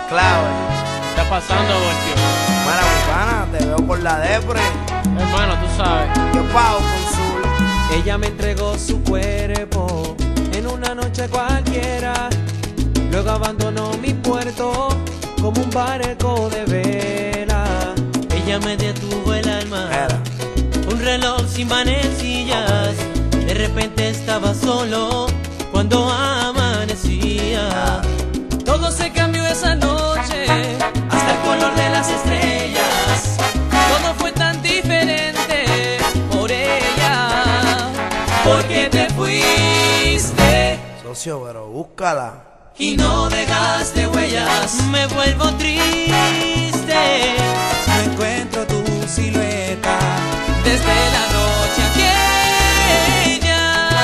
clave. ¿Qué está pasando, Voltio? Mira, mi pana, te veo por la depre. Hermano, tú sabes. Yo pago con Zul. Ella me entregó su cuerpo en una noche cualquiera. Luego abandonó mi puerto como un barco de vela. Ella me detuvo el alma, un reloj sin manecillas. De repente estaba solo cuando amanecía. Todo se cambió esa noche, hasta el color de las estrellas. Todo fue tan diferente por ella, porque te fuiste. Socio, pero búscala. Y no dejaste huellas. Me vuelvo triste, no encuentro tu silueta desde la noche aquella.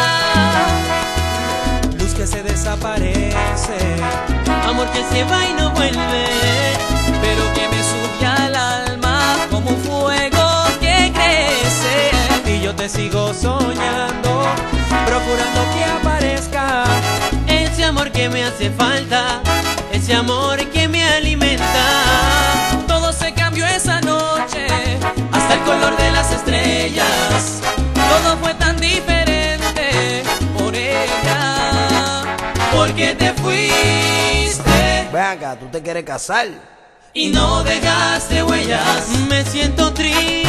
Luz que se desaparece, amor que se va y no vuelve, pero que me sube al alma como un fuego que crece. Y yo te sigo soñando, procurando que aparezca ese amor que me hace falta, ese amor que me alimenta. Todo se cambió esa noche, hasta el color de las estrellas. Todo fue tan diferente por ella, porque te fuiste. Ven acá, ¿tú te quieres casar? Y no dejaste huellas. Me siento triste,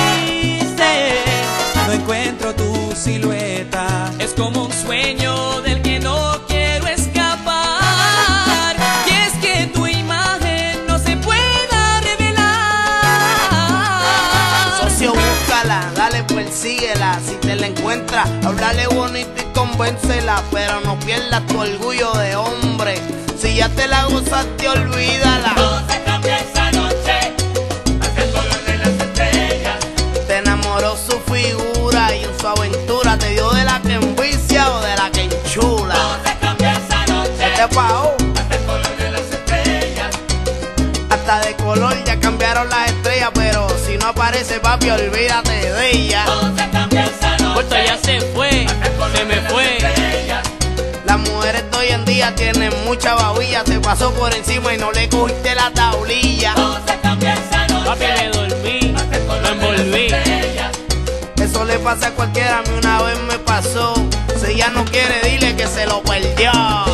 no encuentro tu silueta. Es como un sueño del que no quiero escapar. Y es que tu imagen no se pueda revelar. Socio, búscala, dale, persíguela. Si te la encuentras, háblale bonito y convéncela. Pero no pierdas tu orgullo de hombre. Si ya te la gozaste, olvídala. Todo se cambia esa noche, hasta el color de las estrellas. Te enamoró su figura y en su aventura te dio de la que envicia o de la que enchula. Todo se cambia esa noche, ¿Qué te pagó? hasta el color de las estrellas. Hasta de color ya cambiaron las estrellas, pero si no aparece, papi, olvídate de ella. Todo se cambia esa noche. Voltio ya se fue, se me fue. Las mujeres de hoy en día tienen mucha babilla. Te pasó por encima y no le cogiste la tablilla. Todo se cambia esa noche. Papi, me dormí, me envolví. Eso le pasa a cualquiera, a mí una vez me pasó. Si ella no quiere, dile que se lo perdió.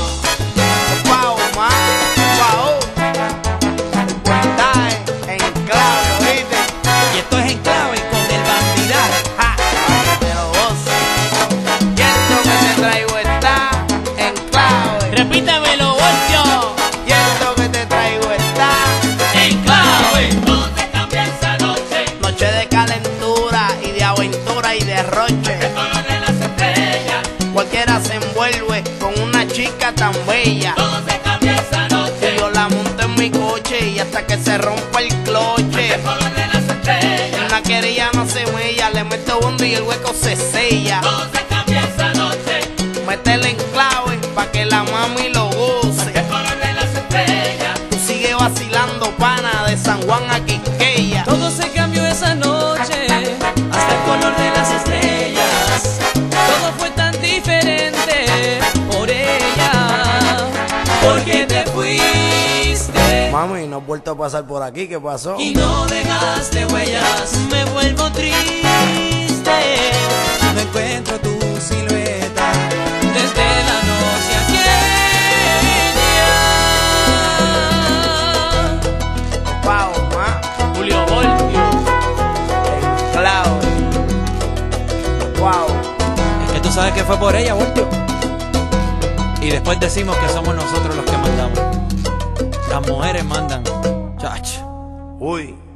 Pao, man, pao. El portaje en clave, ¿oíste? Y esto es en clave con el bandidaje. Ja, pero vos, y esto que te traigo está en clave. Repítemelo, Voltio. Y esto que te traigo está En clave. Todo se cambia esa noche, noche de calentura y de aventura y de roche. el color de las estrellas. Cualquiera se envuelve con una chica tan bella. Todo se cambia esa Y noche, yo la monto en mi coche y hasta que se rompa el cloche. el color de las estrellas. Una querella no se mella, le meto bondo y el hueco se sella. Todo se cambia esa noche, Métele en clave pa' que la mami lo goce. el color de las estrellas. Tú sigue vacilando, pana, de San Juan a Quisqueya. Todo se cambió esa noche, hasta el color de las estrellas. Todo fue tan diferente por ella, porque te fuiste. Mami, no has vuelto a pasar por aquí, ¿qué pasó? Y no dejaste huellas. Me vuelvo triste, no encuentro tu silueta desde la noche aquella. Pao, ma, Julio Voltio. en clave. Wow. Es que tú sabes que fue por ella, Voltio. Y después decimos que somos nosotros los que mandamos. Las mujeres mandan, chacho. Uy.